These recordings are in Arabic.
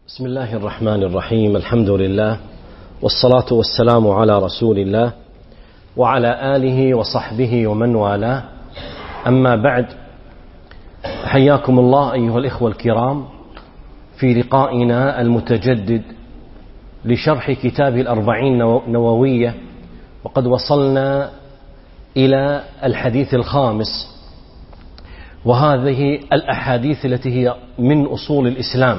بسم الله الرحمن الرحيم. الحمد لله والصلاة والسلام على رسول الله وعلى آله وصحبه ومن والاه، أما بعد، حياكم الله أيها الإخوة الكرام في لقائنا المتجدد لشرح كتاب الأربعين نووية، وقد وصلنا إلى الحديث الخامس، وهذه الأحاديث التي هي من أصول الإسلام.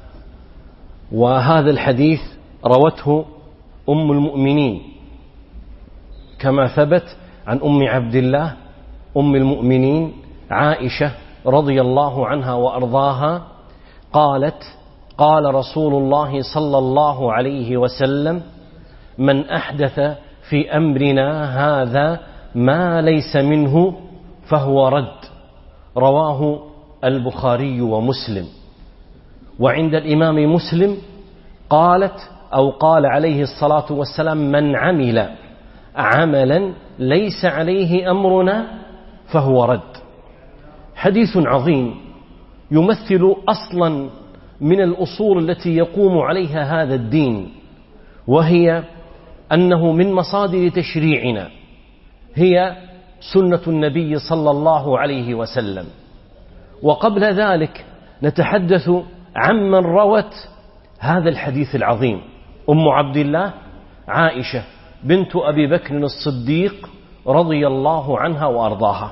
وهذا الحديث روته أم المؤمنين كما ثبت عن أم عبد الله أم المؤمنين عائشة رضي الله عنها وأرضاها قالت: قال رسول الله صلى الله عليه وسلم: من أحدث في أمرنا هذا ما ليس منه فهو رد. رواه البخاري ومسلم. وعند الإمام مسلم قال عليه الصلاة والسلام: من عمل عملا ليس عليه أمرنا فهو رد. حديث عظيم يمثل أصلا من الأصول التي يقوم عليها هذا الدين، وهي أنه من مصادر تشريعنا هي سنة النبي صلى الله عليه وسلم. وقبل ذلك نتحدث عمن روت هذا الحديث العظيم، أم عبد الله عائشة بنت أبي بكر الصديق رضي الله عنها وأرضاها.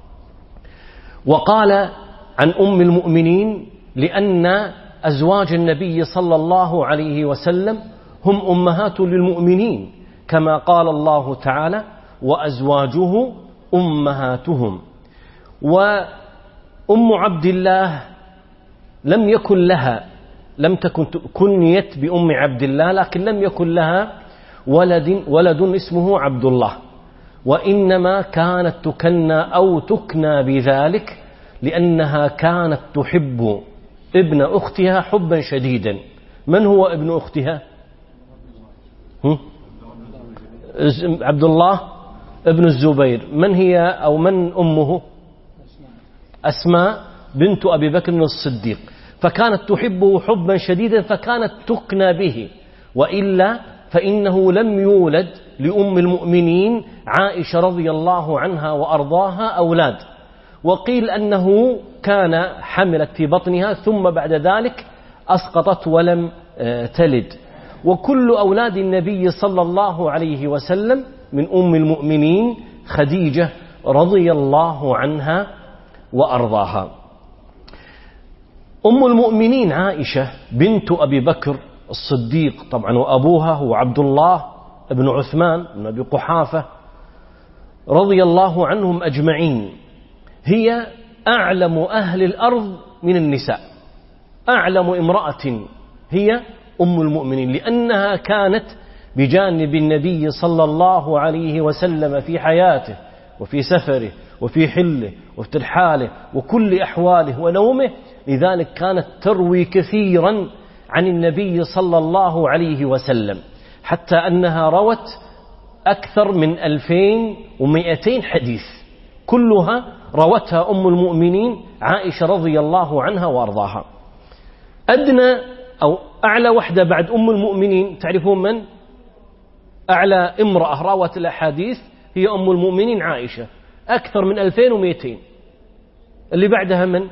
وقال عن أم المؤمنين لأن أزواج النبي صلى الله عليه وسلم هم أمهات للمؤمنين، كما قال الله تعالى: وأزواجه أمهاتهم. وأم عبد الله لم تكن كنيت بأم عبد الله، لكن لم يكن لها ولد اسمه عبد الله، وإنما كانت تكنى أو تكنى بذلك لأنها كانت تحب ابن أختها حبا شديدا. من هو ابن أختها؟ عبد الله ابن الزبير. من هي أو من أمه؟ أسماء بنت أبي بكر الصديق. فكانت تحبه حبا شديدا فكانت تكنى به، وإلا فإنه لم يولد لأم المؤمنين عائشة رضي الله عنها وأرضاها أولاد. وقيل أنه كان حملت في بطنها ثم بعد ذلك أسقطت ولم تلد. وكل أولاد النبي صلى الله عليه وسلم من أم المؤمنين خديجة رضي الله عنها وأرضاها. أم المؤمنين عائشة بنت أبي بكر الصديق طبعا، وأبوها هو عبد الله بن عثمان بن أبي قحافة رضي الله عنهم أجمعين. هي أعلم أهل الأرض من النساء، أعلم امرأة هي أم المؤمنين، لأنها كانت بجانب النبي صلى الله عليه وسلم في حياته وفي سفره وفي حله وفي ترحاله وكل أحواله ونومه، لذلك كانت تروي كثيرا عن النبي صلى الله عليه وسلم، حتى أنها روت أكثر من 2200 حديث، كلها روتها أم المؤمنين عائشة رضي الله عنها وأرضاها. أدنى أو أعلى وحدة بعد أم المؤمنين تعرفون من؟ أعلى امرأة روت الأحاديث هي أم المؤمنين عائشة، أكثر من 2200. اللي بعدها من؟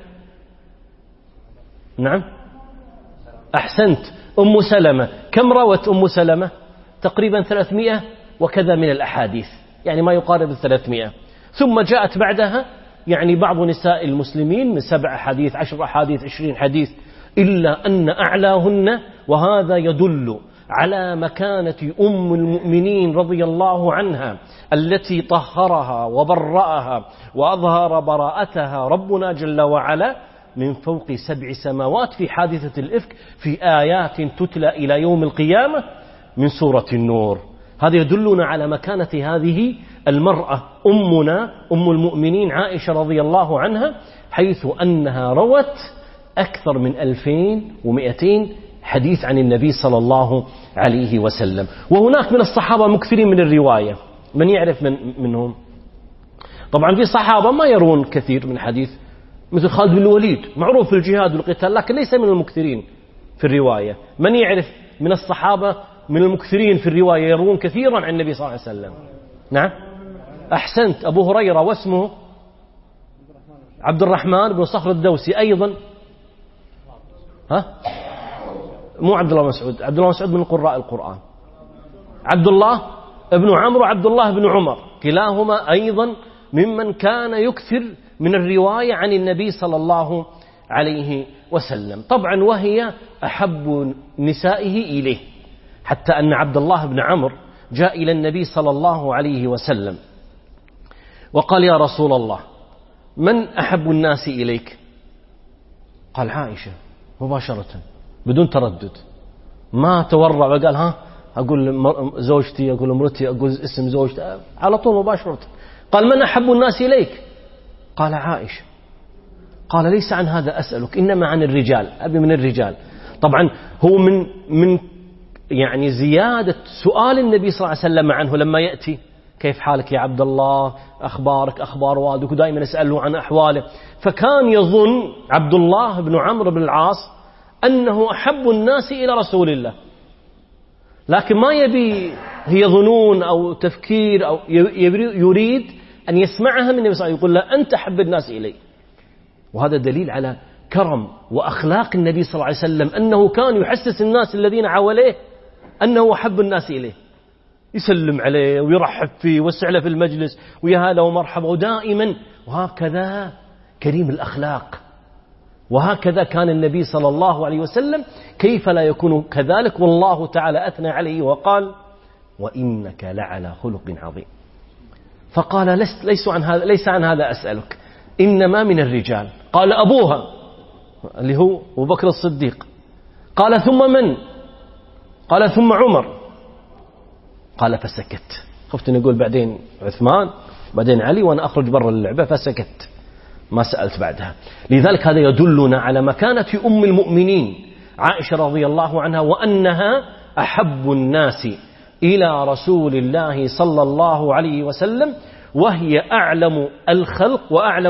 نعم، أحسنت، أم سلمة. كم روت أم سلمة؟ تقريبا 300 وكذا من الأحاديث، يعني ما يقارب 300. ثم جاءت بعدها يعني بعض نساء المسلمين من 7 أحاديث 10 أحاديث 20 حديث، إلا أن أعلاهن، وهذا يدل على مكانة أم المؤمنين رضي الله عنها التي طهرها وبرأها وأظهر براءتها ربنا جل وعلا من فوق 7 سماوات في حادثة الإفك، في آيات تتلى إلى يوم القيامة من سورة النور. هذا يدلنا على مكانة هذه المرأة أمنا أم المؤمنين عائشة رضي الله عنها، حيث أنها روت أكثر من 2200 حديث عن النبي صلى الله عليه وسلم. وهناك من الصحابة مكثرين من الرواية. من يعرف منهم؟ طبعا في صحابة ما يرون كثير من الحديث، مثل خالد بن الوليد معروف في الجهاد والقتال، لكن ليس من المكثرين. في الرواية. من يعرف من الصحابة من المكثرين في الرواية يروون كثيرا عن النبي صلى الله عليه وسلم؟ نعم، أحسنت، أبو هريرة، واسمه عبد الرحمن بن صخر الدوسي. أيضا مو عبد الله بن مسعود، عبد الله بن مسعود من قراء القرآن، عبد الله بن عمرو وعبد الله بن عمر، كلاهما أيضا ممن كان يكثر من الرواية عن النبي صلى الله عليه وسلم. طبعا وهي أحب نسائه إليه، حتى أن عبد الله بن عمرو جاء إلى النبي صلى الله عليه وسلم وقال: يا رسول الله، من أحب الناس إليك؟ قال: عائشة، مباشرة بدون تردد، ما تورع وقال أقول زوجتي، أقول امرتي، أقول اسم زوجتي، على طول مباشرة. قال: من أحب الناس إليك؟ قال: عائشة. قال: ليس عن هذا أسألك، إنما عن الرجال، أبي من الرجال. طبعا هو من يعني زيادة سؤال النبي صلى الله عليه وسلم عنه لما يأتي: كيف حالك يا عبد الله، أخبارك، أخبار والدك، ودائما يسأله عن أحواله. فكان يظن عبد الله بن عمرو بن العاص أنه أحب الناس إلى رسول الله، لكن ما يبي هي ظنون أو تفكير، أو يريد أن يسمعها من النبي صلى الله عليه وسلم، يقول له: أنت أحب الناس إلي. وهذا دليل على كرم وأخلاق النبي صلى الله عليه وسلم، أنه كان يحسس الناس الذين حواليه أنه أحب الناس إليه، يسلم عليه ويرحب فيه ويوسع له في المجلس ويا هلا ومرحبا، ودائما وهكذا كريم الأخلاق. وهكذا كان النبي صلى الله عليه وسلم، كيف لا يكون كذلك؟ والله تعالى أثنى عليه وقال: وإنك لعلى خلق عظيم. فقال: ليس عن هذا أسألك، إنما من الرجال. قال: أبوها، اللي هو أبو بكر الصديق. قال: ثم من؟ قال: ثم عمر. قال: فسكت، خفت أن أقول بعدين عثمان بعدين علي وأنا أخرج برا اللعبة، فسكت، ما سألت بعدها. لذلك هذا يدلنا على مكانة أم المؤمنين عائشة رضي الله عنها، وأنها أحب الناس إلى رسول الله صلى الله عليه وسلم، وهي أعلم الخلق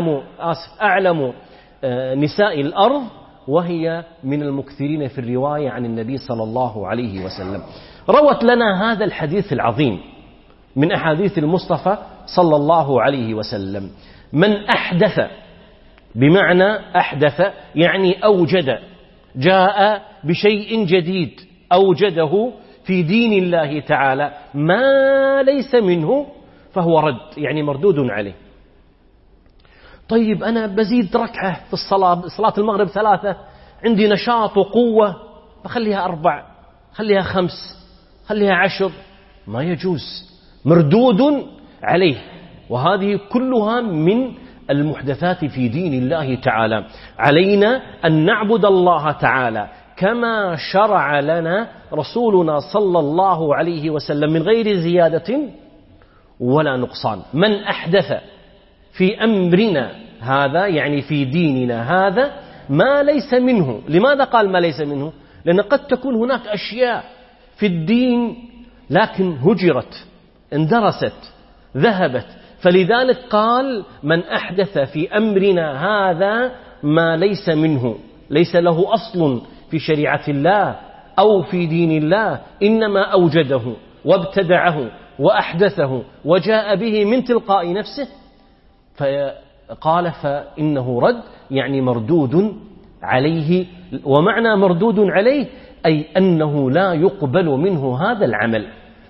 أعلم نساء الأرض، وهي من المكثرين في الرواية عن النبي صلى الله عليه وسلم. روت لنا هذا الحديث العظيم من أحاديث المصطفى صلى الله عليه وسلم: من أحدث، بمعنى أحدث يعني أوجد، جاء بشيء جديد أوجده في دين الله تعالى ما ليس منه فهو رد، يعني مردود عليه. طيب أنا بزيد ركعة في صلاة المغرب 3، عندي نشاط وقوة، بخليها 4، خليها 5، خليها 10، ما يجوز، مردود عليه. وهذه كلها من المحدثات في دين الله تعالى. علينا أن نعبد الله تعالى كما شرع لنا رسولنا صلى الله عليه وسلم من غير زيادة ولا نقصان. من أحدث في أمرنا هذا، يعني في ديننا هذا، ما ليس منه. لماذا قال ما ليس منه؟ لأن قد تكون هناك أشياء في الدين لكن هجرت، اندرست، ذهبت، فلذلك قال: من أحدث في أمرنا هذا ما ليس منه، ليس له أصل في شريعة الله أو في دين الله، إنما أوجده وابتدعه وأحدثه وجاء به من تلقاء نفسه. فقال: فإنه رد، يعني مردود عليه. ومعنى مردود عليه أي أنه لا يقبل منه هذا العمل،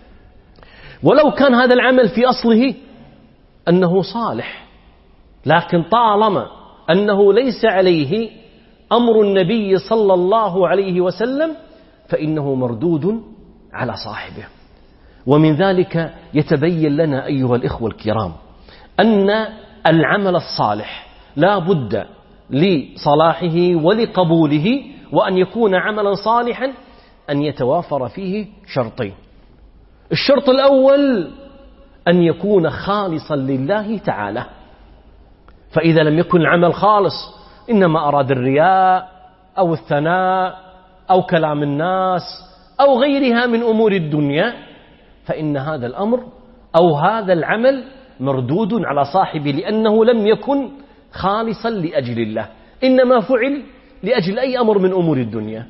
ولو كان هذا العمل في أصله أنه صالح، لكن طالما أنه ليس عليه أمر النبي صلى الله عليه وسلم فإنه مردود على صاحبه. ومن ذلك يتبين لنا أيها الإخوة الكرام أن العمل الصالح لا بد لصلاحه ولقبوله، وأن يكون عملا صالحا أن يتوافر فيه شرطين. الشرط الأول أن يكون خالصا لله تعالى، فإذا لم يكن العمل خالص، إنما أراد الرياء أو الثناء أو كلام الناس أو غيرها من أمور الدنيا، فإن هذا الأمر أو هذا العمل مردود على صاحبه، لأنه لم يكن خالصا لأجل الله، إنما فعل لأجل أي أمر من أمور الدنيا.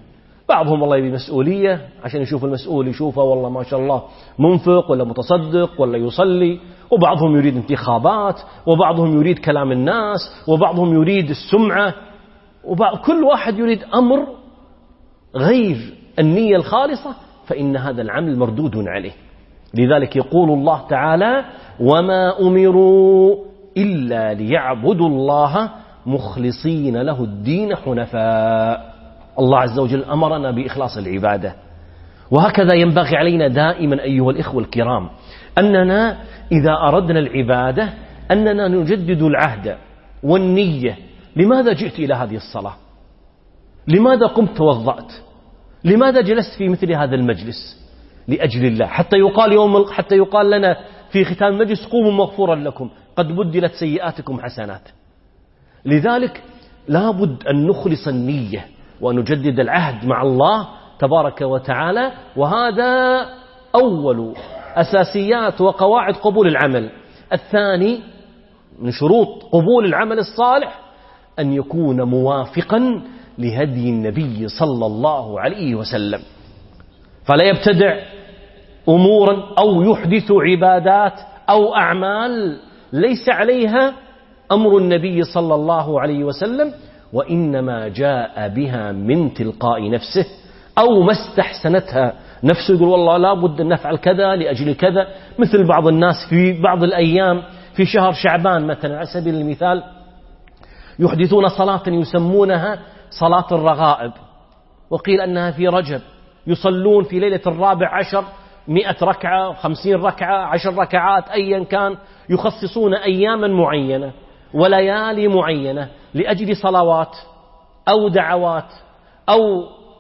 بعضهم والله يبي مسؤولية عشان يشوف المسؤول يشوفه والله ما شاء الله منفق ولا متصدق ولا يصلي، وبعضهم يريد انتخابات، وبعضهم يريد كلام الناس، وبعضهم يريد السمعة، كل واحد يريد أمر غير النية الخالصة، فإن هذا العمل مردود عليه. لذلك يقول الله تعالى: وما أمروا إلا ليعبدوا الله مخلصين له الدين حنفاء. الله عز وجل أمرنا بإخلاص العبادة، وهكذا ينبغي علينا دائما أيها الإخوة الكرام أننا إذا أردنا العبادة أننا نجدد العهد والنية. لماذا جئت إلى هذه الصلاة؟ لماذا قمت توضأت؟ لماذا جلست في مثل هذا المجلس؟ لأجل الله، حتى يقال لنا في ختام المجلس: قوموا مغفورا لكم قد بدلت سيئاتكم حسنات. لذلك لابد أن نخلص النية وأن نجدد العهد مع الله تبارك وتعالى، وهذا أول أساسيات وقواعد قبول العمل. الثاني من شروط قبول العمل الصالح أن يكون موافقا لهدي النبي صلى الله عليه وسلم، فلا يبتدع أمورا أو يحدث عبادات أو أعمال ليس عليها أمر النبي صلى الله عليه وسلم، وإنما جاء بها من تلقاء نفسه أو ما استحسنتها نفسه، يقول والله لا بد أن نفعل كذا لأجل كذا. مثل بعض الناس في بعض الأيام في شهر شعبان مثلا على سبيل المثال يحدثون صلاة يسمونها صلاة الرغائب، وقيل أنها في رجب، يصلون في ليلة 14 100 ركعة 50 ركعة 10 ركعات أيا كان، يخصصون أياما معينة وليالي معينة لأجل صلوات أو دعوات، أو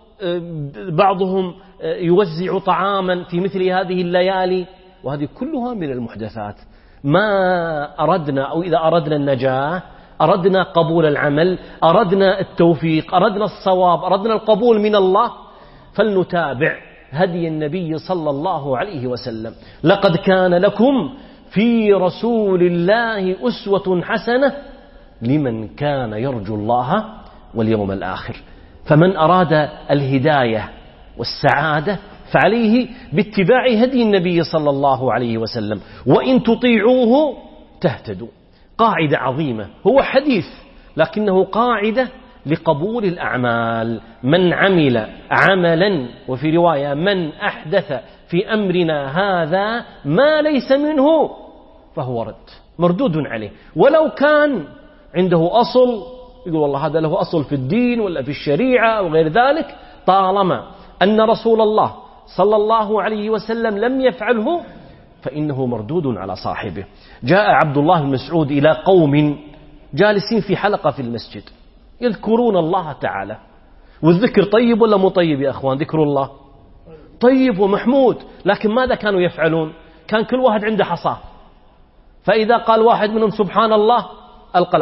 بعضهم يوزع طعاما في مثل هذه الليالي، وهذه كلها من المحدثات. ما أردنا أو إذا أردنا النجاة، أردنا قبول العمل، أردنا التوفيق، أردنا الصواب، أردنا القبول من الله، فلنتابع هدي النبي صلى الله عليه وسلم. لقد كان لكم في رسول الله أسوة حسنة لمن كان يرجو الله واليوم الآخر. فمن أراد الهداية والسعادة فعليه باتباع هدي النبي صلى الله عليه وسلم، وإن تطيعوه تهتدوا. قاعدة عظيمة، هو حديث لكنه قاعدة لقبول الأعمال. من عمل عملا، وفي رواية من أحدث في أمرنا هذا ما ليس منه فهو مردود عليه، ولو كان عنده أصل، يقول والله هذا له أصل في الدين ولا في الشريعة وغير ذلك، طالما أن رسول الله صلى الله عليه وسلم لم يفعله فإنه مردود على صاحبه. جاء عبد الله بن مسعود إلى قوم جالسين في حلقة في المسجد يذكرون الله تعالى، والذكر طيب ولا مو طيب يا أخوان؟ ذكر الله طيب ومحمود، لكن ماذا كانوا يفعلون؟ كان كل واحد عنده حصاه، فإذا قال واحد منهم سبحان الله ألقى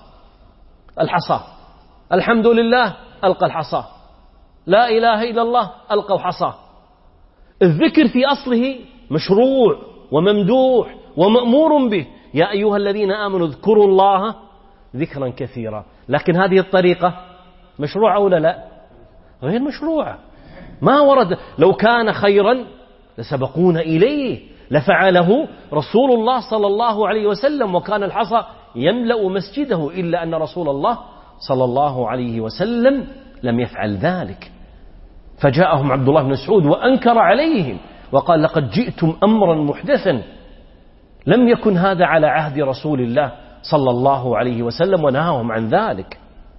الحصى، الحمد لله ألقى الحصى، لا إله إلا الله ألقى الحصى. الذكر في أصله مشروع وممدوح ومأمور به، يا أيها الذين آمنوا اذكروا الله ذكرا كثيرا. لكن هذه الطريقة مشروعة ولا لا؟ غير مشروعة، ما ورد. لو كان خيرا لسبقونا إليه، لفعله رسول الله صلى الله عليه وسلم، وكان الحصى يملأ مسجده، إلا أن رسول الله صلى الله عليه وسلم لم يفعل ذلك. فجاءهم عبد الله بن مسعود وأنكر عليهم وقال: لقد جئتم أمرا محدثا لم يكن هذا على عهد رسول الله صلى الله عليه وسلم، ونهاهم عن ذلك.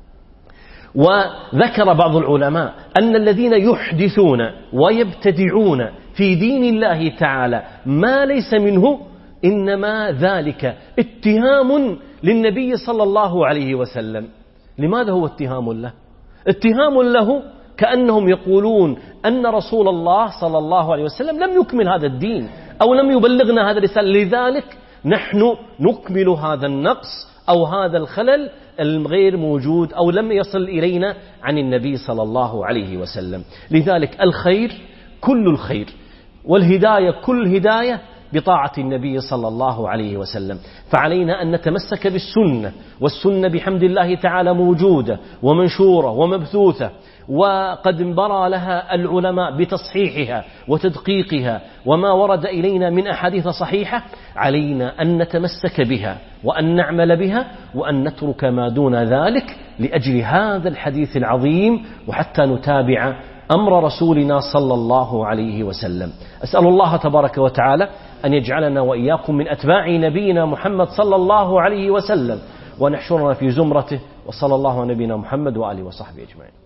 وذكر بعض العلماء أن الذين يحدثون ويبتدعون في دين الله تعالى ما ليس منه إنما ذلك اتهام للنبي صلى الله عليه وسلم. لماذا هو اتهام له؟ اتهام له كأنهم يقولون أن رسول الله صلى الله عليه وسلم لم يكمل هذا الدين أو لم يبلغنا هذا الرسالة، لذلك نحن نكمل هذا النقص أو هذا الخلل الغير موجود أو لم يصل إلينا عن النبي صلى الله عليه وسلم. لذلك الخير كل الخير والهداية كل هداية بطاعة النبي صلى الله عليه وسلم. فعلينا أن نتمسك بالسنة، والسنة بحمد الله تعالى موجودة ومنشورة ومبثوثة، وقد انبرى لها العلماء بتصحيحها وتدقيقها، وما ورد إلينا من أحاديث صحيحة علينا أن نتمسك بها وأن نعمل بها، وأن نترك ما دون ذلك لأجل هذا الحديث العظيم، وحتى نتابع أمر رسولنا صلى الله عليه وسلم. أسأل الله تبارك وتعالى أن يجعلنا وإياكم من أتباع نبينا محمد صلى الله عليه وسلم، ونحشرنا في زمرته، وصلى الله على نبينا محمد وآله وصحبه أجمعين.